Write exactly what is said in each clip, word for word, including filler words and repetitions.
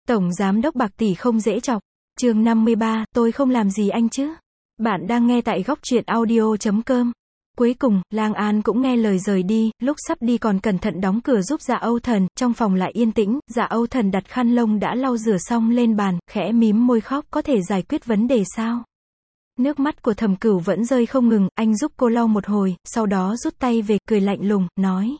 Tổng giám đốc bạc tỷ không dễ chọc. Chương năm mươi ba, tôi không làm gì anh chứ. Bạn đang nghe tại góc truyện audio chấm com. Cuối cùng, Lang An cũng nghe lời rời đi, lúc sắp đi còn cẩn thận đóng cửa giúp Dạ Âu Thần, trong phòng lại yên tĩnh, Dạ Âu Thần đặt khăn lông đã lau rửa xong lên bàn, khẽ mím môi khóc, có thể giải quyết vấn đề sao? Nước mắt của Thẩm Cửu vẫn rơi không ngừng, anh giúp cô lau một hồi, sau đó rút tay về, cười lạnh lùng, nói.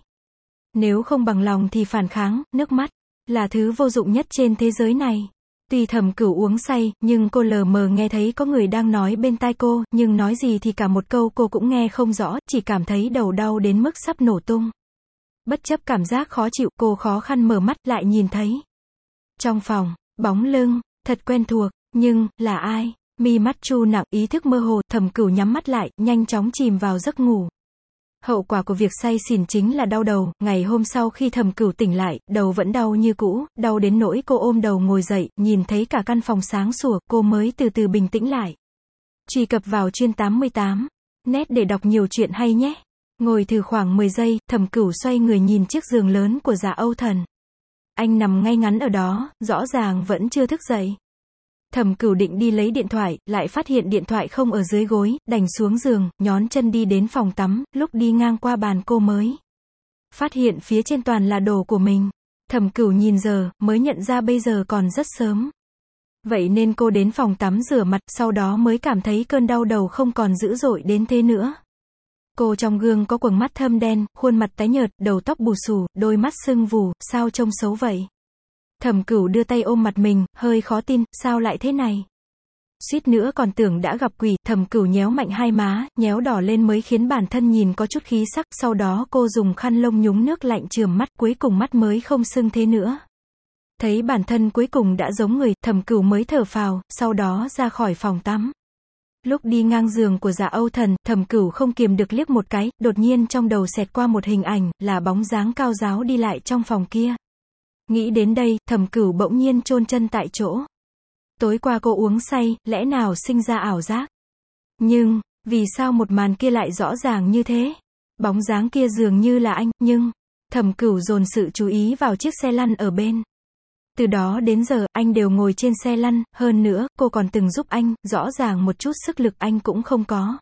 Nếu không bằng lòng thì phản kháng, nước mắt là thứ vô dụng nhất trên thế giới này. Tuy Thẩm Cửu uống say, nhưng cô lờ mờ nghe thấy có người đang nói bên tai cô, nhưng nói gì thì cả một câu cô cũng nghe không rõ, chỉ cảm thấy đầu đau đến mức sắp nổ tung. Bất chấp cảm giác khó chịu, cô khó khăn mở mắt lại nhìn thấy. Trong phòng, bóng lưng, thật quen thuộc, nhưng, là ai? Mi mắt chu nặng, ý thức mơ hồ, Thẩm Cửu nhắm mắt lại, nhanh chóng chìm vào giấc ngủ. Hậu quả của việc say xỉn chính là đau đầu, ngày hôm sau khi Thẩm Cửu tỉnh lại, đầu vẫn đau như cũ, đau đến nỗi cô ôm đầu ngồi dậy, nhìn thấy cả căn phòng sáng sủa, cô mới từ từ bình tĩnh lại. Truy cập vào chuyên tám mươi tám net để đọc nhiều chuyện hay nhé. Ngồi thử khoảng mười giây, Thẩm Cửu xoay người nhìn chiếc giường lớn của Dạ Âu Thần. Anh nằm ngay ngắn ở đó, rõ ràng vẫn chưa thức dậy. Thẩm Cửu định đi lấy điện thoại, lại phát hiện điện thoại không ở dưới gối, đành xuống giường, nhón chân đi đến phòng tắm, lúc đi ngang qua bàn cô mới phát hiện phía trên toàn là đồ của mình. Thẩm Cửu nhìn giờ, mới nhận ra bây giờ còn rất sớm. Vậy nên cô đến phòng tắm rửa mặt, sau đó mới cảm thấy cơn đau đầu không còn dữ dội đến thế nữa. Cô trong gương có quầng mắt thâm đen, khuôn mặt tái nhợt, đầu tóc bù xù, đôi mắt sưng vù, sao trông xấu vậy? Thẩm Cửu đưa tay ôm mặt mình, hơi khó tin, sao lại thế này? Suýt nữa còn tưởng đã gặp quỷ, Thẩm Cửu nhéo mạnh hai má, nhéo đỏ lên mới khiến bản thân nhìn có chút khí sắc, sau đó cô dùng khăn lông nhúng nước lạnh chườm mắt, cuối cùng mắt mới không sưng thế nữa. Thấy bản thân cuối cùng đã giống người, Thẩm Cửu mới thở phào, sau đó ra khỏi phòng tắm. Lúc đi ngang giường của Dạ Âu Thần, Thẩm Cửu không kiềm được liếc một cái, đột nhiên trong đầu xẹt qua một hình ảnh, là bóng dáng cao ráo đi lại trong phòng kia. Nghĩ đến đây, Thẩm Cửu bỗng nhiên chôn chân tại chỗ. Tối qua cô uống say, lẽ nào sinh ra ảo giác? Nhưng, vì sao một màn kia lại rõ ràng như thế? Bóng dáng kia dường như là anh, nhưng, Thẩm Cửu dồn sự chú ý vào chiếc xe lăn ở bên. Từ đó đến giờ, anh đều ngồi trên xe lăn, hơn nữa, cô còn từng giúp anh, rõ ràng một chút sức lực anh cũng không có.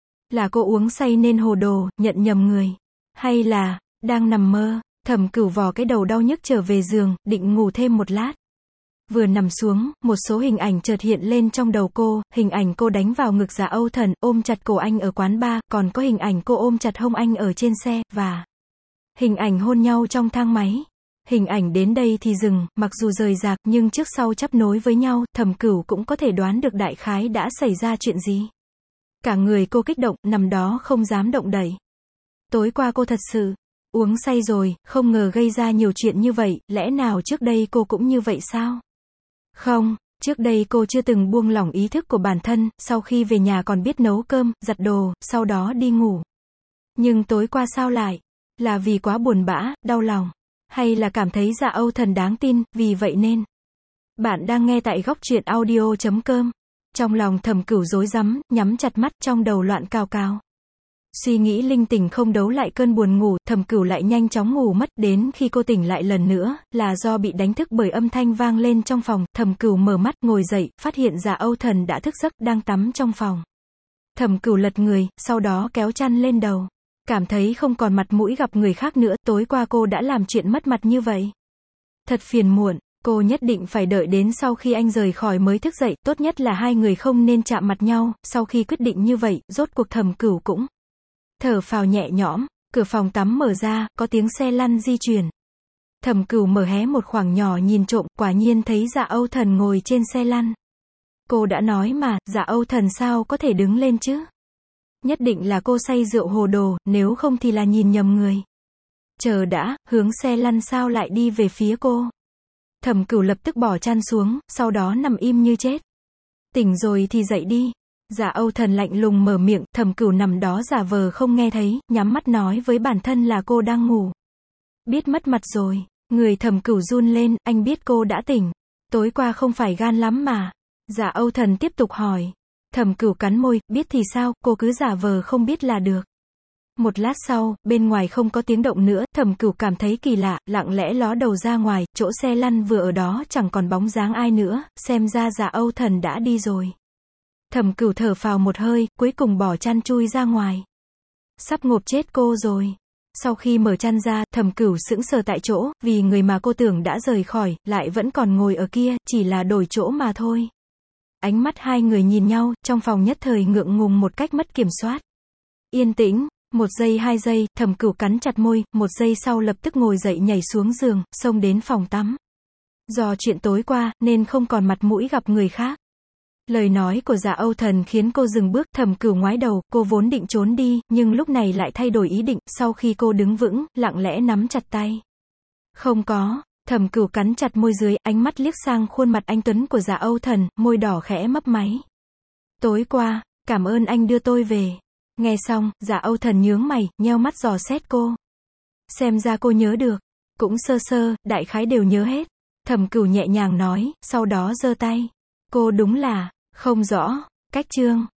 Là cô uống say nên hồ đồ, nhận nhầm người. Hay là, đang nằm mơ? Thẩm Cửu vò cái đầu đau nhức trở về giường, định ngủ thêm một lát. Vừa nằm xuống, một số hình ảnh chợt hiện lên trong đầu cô, hình ảnh cô đánh vào ngực Dạ Âu Thần, ôm chặt cổ anh ở quán bar, còn có hình ảnh cô ôm chặt hông anh ở trên xe, và hình ảnh hôn nhau trong thang máy. Hình ảnh đến đây thì dừng, mặc dù rời rạc, nhưng trước sau chắp nối với nhau, Thẩm Cửu cũng có thể đoán được đại khái đã xảy ra chuyện gì. Cả người cô kích động, nằm đó không dám động đậy. Tối qua cô thật sự uống say rồi, không ngờ gây ra nhiều chuyện như vậy, lẽ nào trước đây cô cũng như vậy sao? Không, trước đây cô chưa từng buông lỏng ý thức của bản thân, sau khi về nhà còn biết nấu cơm, giặt đồ, sau đó đi ngủ. Nhưng tối qua sao lại? Là vì quá buồn bã, đau lòng? Hay là cảm thấy Dạ Âu Thần đáng tin, vì vậy nên? Bạn đang nghe tại góc truyện audio chấm com. Trong lòng Thẩm Cửu rối rắm, nhắm chặt mắt, trong đầu loạn cào cào. Suy nghĩ linh tinh không đấu lại cơn buồn ngủ, Thẩm Cửu lại nhanh chóng ngủ mất, đến khi cô tỉnh lại lần nữa, là do bị đánh thức bởi âm thanh vang lên trong phòng, Thẩm Cửu mở mắt, ngồi dậy, phát hiện Dạ Âu Thần đã thức giấc, đang tắm trong phòng. Thẩm Cửu lật người, sau đó kéo chăn lên đầu. Cảm thấy không còn mặt mũi gặp người khác nữa, tối qua cô đã làm chuyện mất mặt như vậy. Thật phiền muộn, cô nhất định phải đợi đến sau khi anh rời khỏi mới thức dậy, tốt nhất là hai người không nên chạm mặt nhau, sau khi quyết định như vậy, rốt cuộc Thẩm Cửu cũng thở phào nhẹ nhõm, cửa phòng tắm mở ra, có tiếng xe lăn di chuyển. Thẩm Cửu mở hé một khoảng nhỏ nhìn trộm, quả nhiên thấy Dạ Âu Thần ngồi trên xe lăn. Cô đã nói mà, Dạ Âu Thần sao có thể đứng lên chứ? Nhất định là cô say rượu hồ đồ, nếu không thì là nhìn nhầm người. Chờ đã, hướng xe lăn sao lại đi về phía cô? Thẩm Cửu lập tức bỏ chăn xuống, sau đó nằm im như chết. Tỉnh rồi thì dậy đi. Dạ Âu Thần lạnh lùng mở miệng, Thẩm Cửu nằm đó giả vờ không nghe thấy, nhắm mắt nói với bản thân là cô đang ngủ. Biết mất mặt rồi, người Thẩm Cửu run lên, anh biết cô đã tỉnh. Tối qua không phải gan lắm mà. Dạ Âu Thần tiếp tục hỏi. Thẩm Cửu cắn môi, biết thì sao, cô cứ giả vờ không biết là được. Một lát sau, bên ngoài không có tiếng động nữa, Thẩm Cửu cảm thấy kỳ lạ, lặng lẽ ló đầu ra ngoài, chỗ xe lăn vừa ở đó chẳng còn bóng dáng ai nữa, xem ra Dạ Âu Thần đã đi rồi. Thẩm Cửu thở phào một hơi, cuối cùng bỏ chăn chui ra ngoài. Sắp ngộp chết cô rồi. Sau khi mở chăn ra, Thẩm Cửu sững sờ tại chỗ, vì người mà cô tưởng đã rời khỏi, lại vẫn còn ngồi ở kia, chỉ là đổi chỗ mà thôi. Ánh mắt hai người nhìn nhau, trong phòng nhất thời ngượng ngùng một cách mất kiểm soát. Yên tĩnh, một giây hai giây, Thẩm Cửu cắn chặt môi, một giây sau lập tức ngồi dậy nhảy xuống giường, xông đến phòng tắm. Do chuyện tối qua, nên không còn mặt mũi gặp người khác. Lời nói của Dạ Âu Thần khiến cô dừng bước, Thẩm Cửu ngoái đầu, cô vốn định trốn đi, nhưng lúc này lại thay đổi ý định, sau khi cô đứng vững, lặng lẽ nắm chặt tay. Không có, Thẩm Cửu cắn chặt môi dưới, ánh mắt liếc sang khuôn mặt anh tuấn của Dạ Âu Thần, môi đỏ khẽ mấp máy. Tối qua, cảm ơn anh đưa tôi về. Nghe xong, Dạ Âu Thần nhướng mày, nheo mắt dò xét cô. Xem ra cô nhớ được. Cũng sơ sơ, đại khái đều nhớ hết. Thẩm Cửu nhẹ nhàng nói, sau đó giơ tay. Cô đúng là, không rõ, cách chương.